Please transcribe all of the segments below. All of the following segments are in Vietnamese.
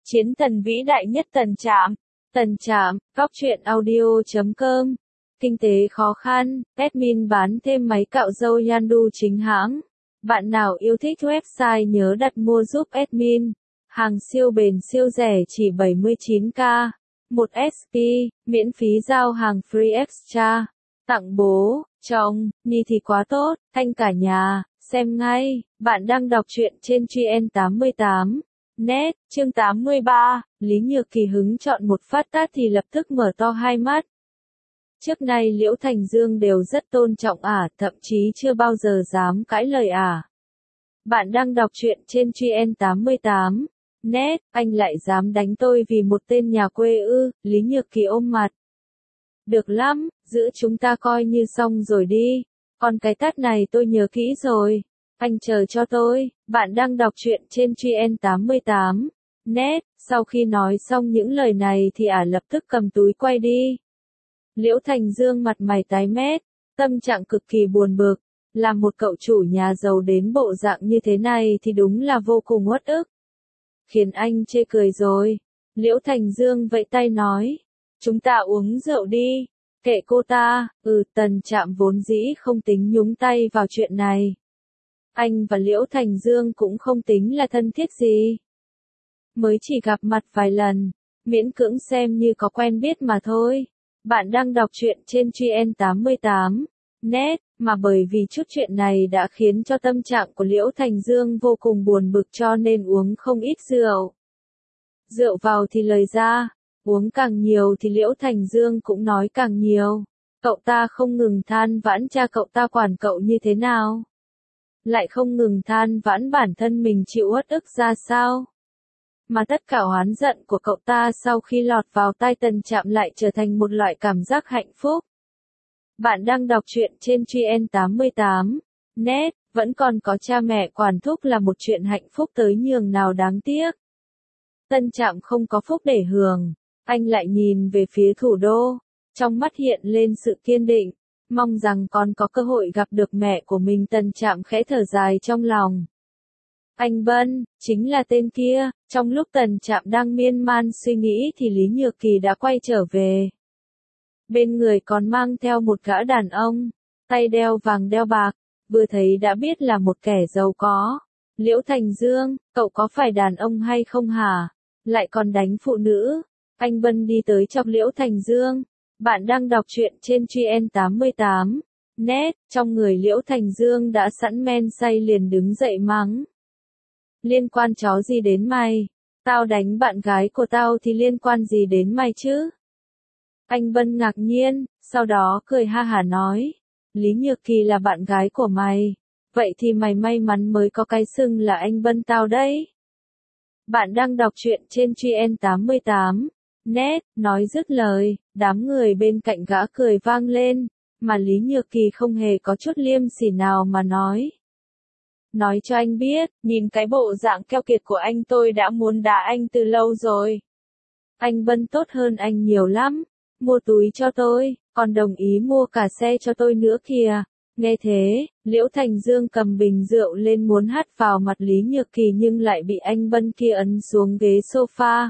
Chiến thần vĩ đại nhất Tần Trạm. Tần Trạm, góc truyện audio.com. Kinh tế khó khăn, admin bán thêm máy cạo râu Yandu chính hãng. Bạn nào yêu thích website nhớ đặt mua giúp admin. Hàng siêu bền siêu rẻ chỉ 79k. 1 SP, miễn phí giao hàng free extra. Tặng bố, chồng, Nhi thì quá tốt, thanh cả nhà, xem ngay. Bạn đang đọc truyện trên GN88. Net, chương 83, Lý Nhược Kỳ hứng chọn một phát tát thì lập tức mở to hai mắt. Trước nay Liễu Thành Dương đều rất tôn trọng thậm chí chưa bao giờ dám cãi lời Bạn đang đọc truyện trên GN88. Net, anh lại dám đánh tôi vì một tên nhà quê ư? Lý Nhược Kỳ ôm mặt. Được lắm, giữa chúng ta coi như xong rồi đi. Còn cái tát này tôi nhớ kỹ rồi. Anh chờ cho tôi. Bạn đang đọc truyện trên GN88. Net, sau khi nói xong những lời này thì lập tức cầm túi quay đi. Liễu Thành Dương mặt mày tái mét, tâm trạng cực kỳ buồn bực. Làm một cậu chủ nhà giàu đến bộ dạng như thế này thì đúng là vô cùng uất ức. Khiến anh chê cười rồi. Liễu Thành Dương vẫy tay nói. Chúng ta uống rượu đi. Kệ cô ta. Tần Trạm vốn dĩ không tính nhúng tay vào chuyện này. Anh và Liễu Thành Dương cũng không tính là thân thiết gì. Mới chỉ gặp mặt vài lần. Miễn cưỡng xem như có quen biết mà thôi. Bạn đang đọc truyện trên GN88. Net, mà bởi vì chút chuyện này đã khiến cho tâm trạng của Liễu Thành Dương vô cùng buồn bực cho nên uống không ít rượu. Rượu vào thì lời ra, uống càng nhiều thì Liễu Thành Dương cũng nói càng nhiều. Cậu ta không ngừng than vãn cha cậu ta quản cậu như thế nào. Lại không ngừng than vãn bản thân mình chịu uất ức ra sao. Mà tất cả oán giận của cậu ta sau khi lọt vào tai Tần Trạm lại trở thành một loại cảm giác hạnh phúc. Bạn đang đọc truyện trên GN88. Net, vẫn còn có cha mẹ quản thúc là một chuyện hạnh phúc tới nhường nào đáng tiếc. Tần Trạm không có phúc để hưởng. Anh lại nhìn về phía thủ đô. Trong mắt hiện lên sự kiên định. Mong rằng còn có cơ hội gặp được mẹ của mình. Tần Trạm khẽ thở dài trong lòng. Anh Bân, chính là tên kia. Trong lúc Tần Trạm đang miên man suy nghĩ thì Lý Nhược Kỳ đã quay trở về. Bên người còn mang theo một gã đàn ông, tay đeo vàng đeo bạc, vừa thấy đã biết là một kẻ giàu có. Liễu Thành Dương, cậu có phải đàn ông hay không hả? Lại còn đánh phụ nữ. Anh Bân đi tới chọc Liễu Thành Dương. Bạn đang đọc truyện trên GN88. Net, trong người Liễu Thành Dương đã sẵn men say liền đứng dậy mắng. Liên quan chó gì đến mày? Tao đánh bạn gái của tao thì liên quan gì đến mày chứ? Anh Bân ngạc nhiên, sau đó cười ha hả nói. Lý Nhược Kỳ là bạn gái của mày. Vậy thì mày may mắn mới có cái xưng là anh Bân tao đấy. Bạn đang đọc truyện trên GN88. Net, nói dứt lời, đám người bên cạnh gã cười vang lên. Mà Lý Nhược Kỳ không hề có chút liêm sỉ nào mà nói. Nói cho anh biết, nhìn cái bộ dạng keo kiệt của anh tôi đã muốn đá anh từ lâu rồi. Anh Bân tốt hơn anh nhiều lắm. Mua túi cho tôi, còn đồng ý mua cả xe cho tôi nữa kìa. Nghe thế, Liễu Thành Dương cầm bình rượu lên muốn hắt vào mặt Lý Nhược Kỳ nhưng lại bị anh Bân kia ấn xuống ghế sofa.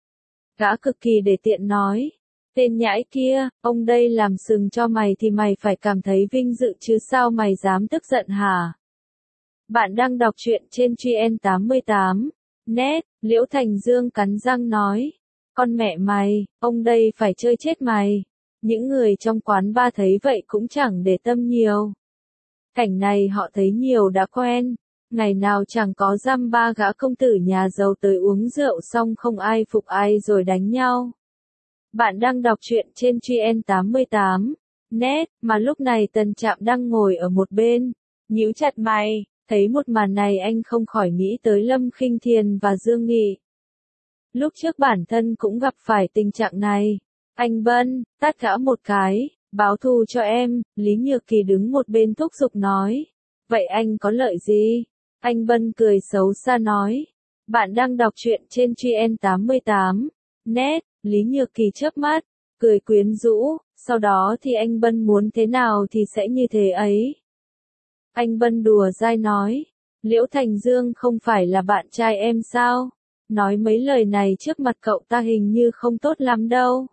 Gã cực kỳ để tiện nói. Tên nhãi kia, ông đây làm sừng cho mày thì mày phải cảm thấy vinh dự chứ sao mày dám tức giận hả? Bạn đang đọc truyện trên GN88. Net, Liễu Thành Dương cắn răng nói. Con mẹ mày, ông đây phải chơi chết mày. Những người trong quán ba thấy vậy cũng chẳng để tâm nhiều. Cảnh này họ thấy nhiều đã quen. Ngày nào chẳng có dăm ba gã công tử nhà giàu tới uống rượu xong không ai phục ai rồi đánh nhau. Bạn đang đọc truyện trên GN88. Net, mà lúc này Tần Trạm đang ngồi ở một bên. Nhíu chặt mày, thấy một màn này anh không khỏi nghĩ tới Lâm Khinh Thiền và Dương Nghị. Lúc trước bản thân cũng gặp phải tình trạng này. Anh Bân, tát gã một cái, báo thù cho em. Lý Nhược Kỳ đứng một bên thúc giục nói. Vậy anh có lợi gì? Anh Bân cười xấu xa nói. Bạn đang đọc truyện trên GN88. Net, Lý Nhược Kỳ chớp mắt, cười quyến rũ, sau đó thì anh Bân muốn thế nào thì sẽ như thế ấy. Anh Bân đùa dai nói. Liễu Thành Dương không phải là bạn trai em sao? nói mấy lời này trước mặt cậu ta hình như không tốt lắm đâu.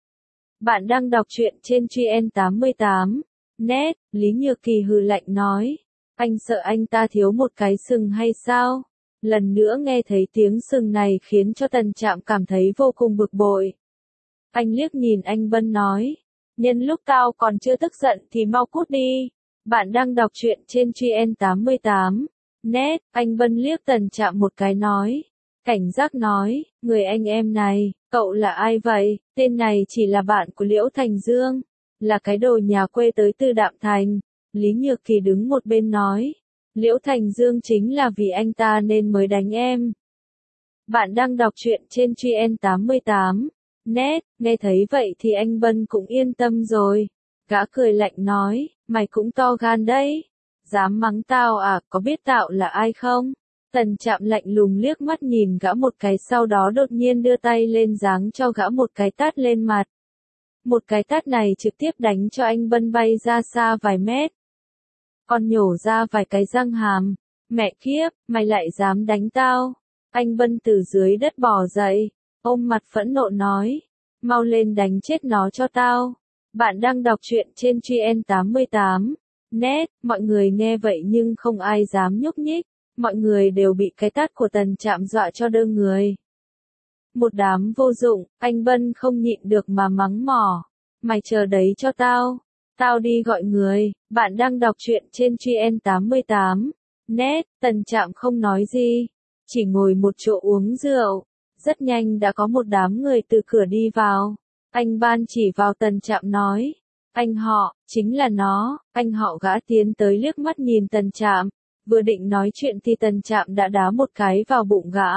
Bạn đang đọc truyện trên Truyện 88. Net, Lý Nhược Kỳ hừ lạnh nói. Anh sợ anh ta thiếu một cái sừng hay sao? Lần nữa nghe thấy tiếng sừng này khiến cho Tần Trạm cảm thấy vô cùng bực bội. Anh liếc nhìn anh Bân nói. Nhân lúc tao còn chưa tức giận thì mau cút đi. Bạn đang đọc truyện trên Truyện 88. Net, anh Bân liếc Tần Trạm một cái nói. Cảnh giác nói, người anh em này, cậu là ai vậy? Tên này chỉ là bạn của Liễu Thành Dương, là cái đồ nhà quê tới từ Đạm Thành. Lý Nhược Kỳ đứng một bên nói, Liễu Thành Dương chính là vì anh ta nên mới đánh em. Bạn đang đọc truyện trên Truyện 88. Net, nghe thấy vậy thì anh Bân cũng yên tâm rồi. Gã cười lạnh nói, mày cũng to gan đấy. Dám mắng tao à, có biết tao là ai không? Tần Trạm lạnh lùng liếc mắt nhìn gã một cái sau đó đột nhiên đưa tay lên giáng cho gã một cái tát lên mặt. Một cái tát này trực tiếp đánh cho anh Bân bay ra xa vài mét. Còn nhổ ra vài cái răng hàm. Mẹ kiếp, mày lại dám đánh tao. Anh Bân từ dưới đất bò dậy, ôm mặt phẫn nộ nói. Mau lên đánh chết nó cho tao. Bạn đang đọc truyện trên Truyện 88. Net, mọi người nghe vậy nhưng không ai dám nhúc nhích. Mọi người đều bị cái tát của Tần Trạm dọa cho đơ người. Một đám vô dụng, anh Bân không nhịn được mà mắng mỏ. Mày chờ đấy cho tao. Tao đi gọi người. Bạn đang đọc truyện trên Truyện 88. Net, Tần Trạm không nói gì. Chỉ ngồi một chỗ uống rượu. Rất nhanh đã có một đám người từ cửa đi vào. Anh Ban chỉ vào Tần Trạm nói. Anh họ, chính là nó. Anh họ gã tiến tới liếc mắt nhìn Tần Trạm. Vừa định nói chuyện thì Tần Trạm đã đá một cái vào bụng gã.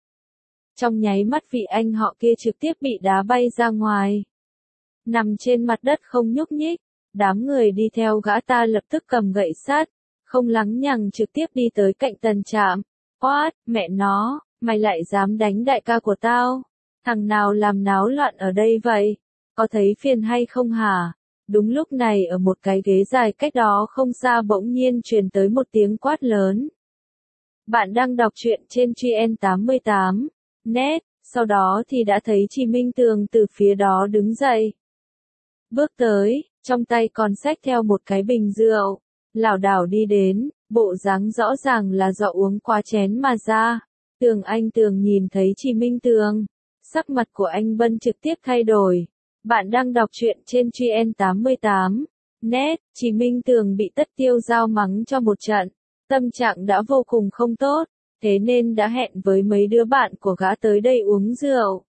Trong nháy mắt vị anh họ kia trực tiếp bị đá bay ra ngoài. Nằm trên mặt đất không nhúc nhích, đám người đi theo gã ta lập tức cầm gậy sắt, không lắng nhằng trực tiếp đi tới cạnh Tần Trạm. Oát, mẹ nó, mày lại dám đánh đại ca của tao? Thằng nào làm náo loạn ở đây vậy? Có thấy phiền hay không hả? Đúng lúc này ở một cái ghế dài cách đó không xa bỗng nhiên truyền tới một tiếng quát lớn. Bạn đang đọc truyện trên Truyện 88. Net, sau đó thì đã thấy Trì Minh Tường từ phía đó đứng dậy. Bước tới, trong tay còn xách theo một cái bình rượu, lảo đảo đi đến, bộ dáng rõ ràng là do uống quá chén mà ra. Tường nhìn thấy Trì Minh Tường, sắc mặt của anh Bân trực tiếp thay đổi. Bạn đang đọc truyện trên Truyện 88. Net, Trì Minh Tường bị Tất Tiêu Giao mắng cho một trận. Tâm trạng đã vô cùng không tốt, thế nên đã hẹn với mấy đứa bạn của gã tới đây uống rượu.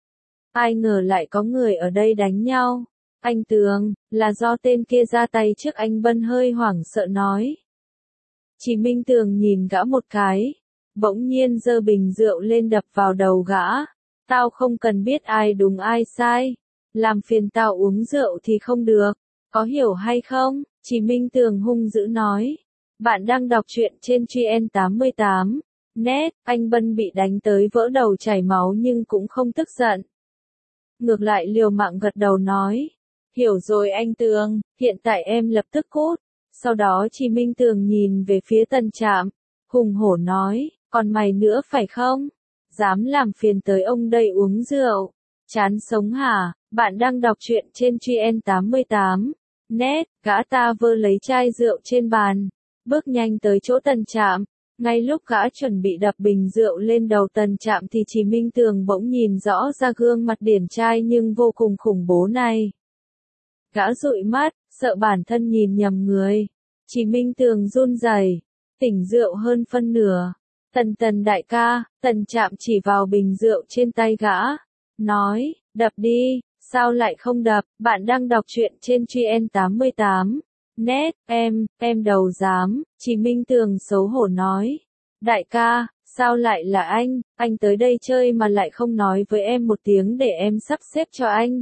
Ai ngờ lại có người ở đây đánh nhau. Anh Tường, là do tên kia ra tay trước, anh Bân hơi hoảng sợ nói. Trì Minh Tường nhìn gã một cái, bỗng nhiên giơ bình rượu lên đập vào đầu gã. Tao không cần biết ai đúng ai sai. Làm phiền tao uống rượu thì không được, có hiểu hay không? Trì Minh Tường hung dữ nói. Bạn đang đọc truyện trên Truyện 88. Net, anh Bân bị đánh tới vỡ đầu chảy máu nhưng cũng không tức giận. Ngược lại liều mạng gật đầu nói. Hiểu rồi anh Tường, hiện tại em lập tức cút. Sau đó Trì Minh Tường nhìn về phía Tần Trạm, hùng hổ nói, còn mày nữa phải không? Dám làm phiền tới ông đây uống rượu. Chán sống hả? Bạn đang đọc truyện trên Truyện 88. Net, gã ta vơ lấy chai rượu trên bàn, bước nhanh tới chỗ Tần Trạm. Ngay lúc gã chuẩn bị đập bình rượu lên đầu Tần Trạm thì Trì Minh Tường bỗng nhìn rõ ra gương mặt điển trai nhưng vô cùng khủng bố này. Gã dụi mắt, sợ bản thân nhìn nhầm người. Trì Minh Tường run rẩy, tỉnh rượu hơn phân nửa. Tần đại ca, Tần Trạm chỉ vào bình rượu trên tay gã, nói, đập đi. Sao lại không đập? Bạn đang đọc truyện trên Truyện 88. Net, em đầu dám. Trì Minh Tường xấu hổ nói. Đại ca, sao lại là anh tới đây chơi mà lại không nói với em một tiếng để em sắp xếp cho anh.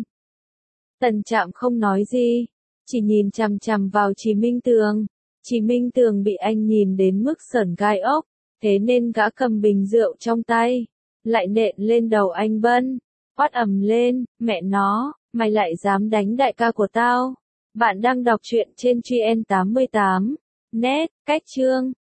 Tần Trạm không nói gì, chỉ nhìn chằm chằm vào Trì Minh Tường. Trì Minh Tường bị anh nhìn đến mức sởn gai ốc, thế nên gã cầm bình rượu trong tay, lại nện lên đầu anh Bân. Quát ầm lên, mẹ nó, mày lại dám đánh đại ca của tao. Bạn đang đọc truyện trên Truyện 88. Net, cách chương.